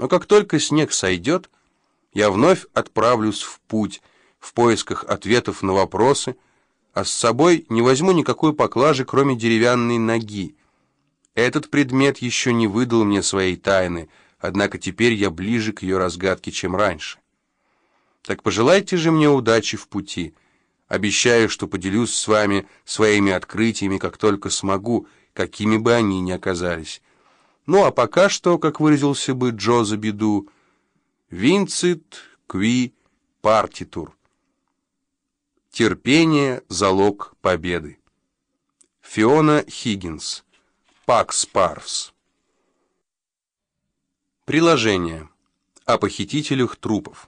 Но как только снег сойдет, я вновь отправлюсь в путь, в поисках ответов на вопросы, а с собой не возьму никакой поклажи, кроме деревянной ноги. Этот предмет еще не выдал мне своей тайны, однако теперь я ближе к ее разгадке, чем раньше. Так пожелайте же мне удачи в пути. Обещаю, что поделюсь с вами своими открытиями, как только смогу, какими бы они ни оказались. Ну а пока что, как выразился бы Джоза Биду, «Винцит кви партитур». Терпение — залог победы. Фиона Хиггинс. Пакс Парвс. Приложение. О похитителях трупов.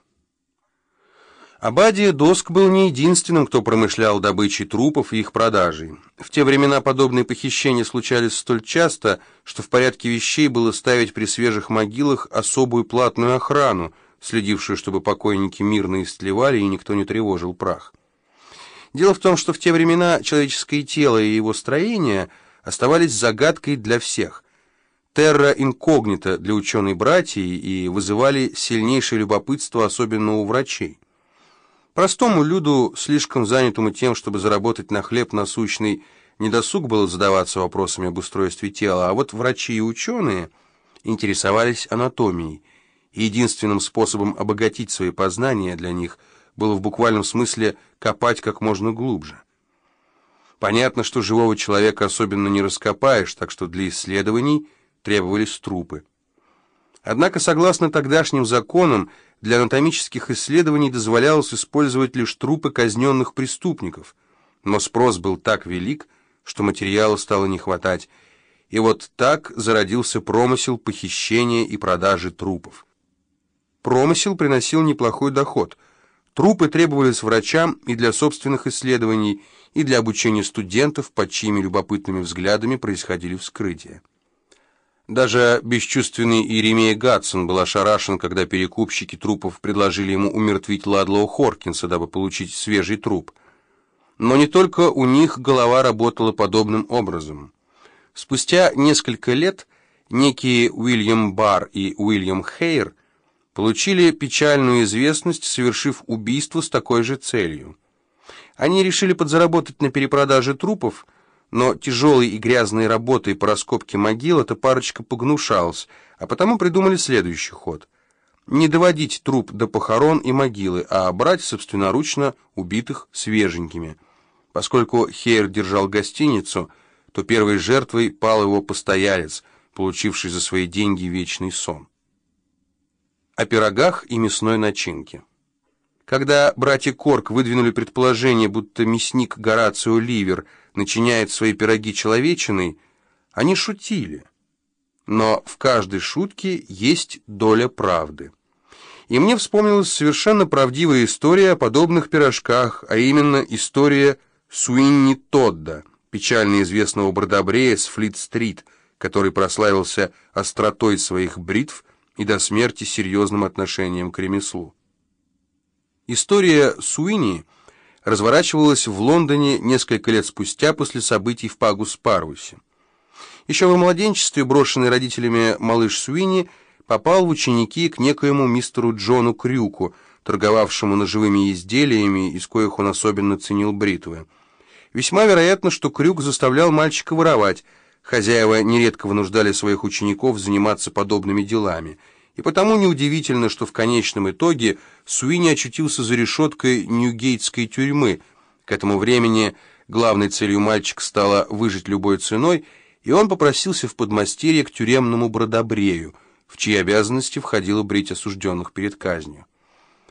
Обадия Доск был не единственным, кто промышлял добычей трупов и их продажей. В те времена подобные похищения случались столь часто, что в порядке вещей было ставить при свежих могилах особую платную охрану, следившую, чтобы покойники мирно истлевали и никто не тревожил прах. Дело в том, что в те времена человеческое тело и его строение оставались загадкой для всех, терра инкогнита для ученой-братьи, и вызывали сильнейшее любопытство, особенно у врачей. Простому люду, слишком занятому тем, чтобы заработать на хлеб насущный, недосуг было задаваться вопросами об устройстве тела, а вот врачи и ученые интересовались анатомией, и единственным способом обогатить свои познания для них было в буквальном смысле копать как можно глубже. Понятно, что живого человека особенно не раскопаешь, так что для исследований требовались трупы. Однако, согласно тогдашним законам, для анатомических исследований дозволялось использовать лишь трупы казненных преступников, но спрос был так велик, что материала стало не хватать, и вот так зародился промысел похищения и продажи трупов. Промысел приносил неплохой доход. Трупы требовались врачам и для собственных исследований, и для обучения студентов, под чьими любопытными взглядами происходили вскрытия. Даже бесчувственный Иеремия Гадсон был ошарашен, когда перекупщики трупов предложили ему умертвить Ладлоу Хоркинса, дабы получить свежий труп. Но не только у них голова работала подобным образом. Спустя несколько лет некие Уильям Барр и Уильям Хейр получили печальную известность, совершив убийство с такой же целью. Они решили подзаработать на перепродаже трупов, но тяжелой и грязной работой по раскопке могил эта парочка погнушалась, а потому придумали следующий ход. Не доводить труп до похорон и могилы, а брать собственноручно убитых свеженькими. Поскольку Хейр держал гостиницу, то первой жертвой пал его постоялец, получивший за свои деньги вечный сон. О пирогах и мясной начинке. Когда братья Корк выдвинули предположение, будто мясник Горацио Ливер начиняет свои пироги человечиной, они шутили. Но в каждой шутке есть доля правды. И мне вспомнилась совершенно правдивая история о подобных пирожках, а именно история Суинни Тодда, печально известного бродобрея с Флит-стрит, который прославился остротой своих бритв и до смерти серьезным отношением к ремеслу. История Суини разворачивалась в Лондоне несколько лет спустя после событий в Пагус-Парвусе. Еще во младенчестве брошенный родителями малыш Суини попал в ученики к некоему мистеру Джону Крюку, торговавшему ножевыми изделиями, из коих он особенно ценил бритвы. Весьма вероятно, что Крюк заставлял мальчика воровать. Хозяева нередко вынуждали своих учеников заниматься подобными делами. И потому неудивительно, что в конечном итоге Суини очутился за решеткой Ньюгейтской тюрьмы. К этому времени главной целью мальчика стало выжить любой ценой, и он попросился в подмастерье к тюремному бродобрею, в чьи обязанности входило брить осужденных перед казнью.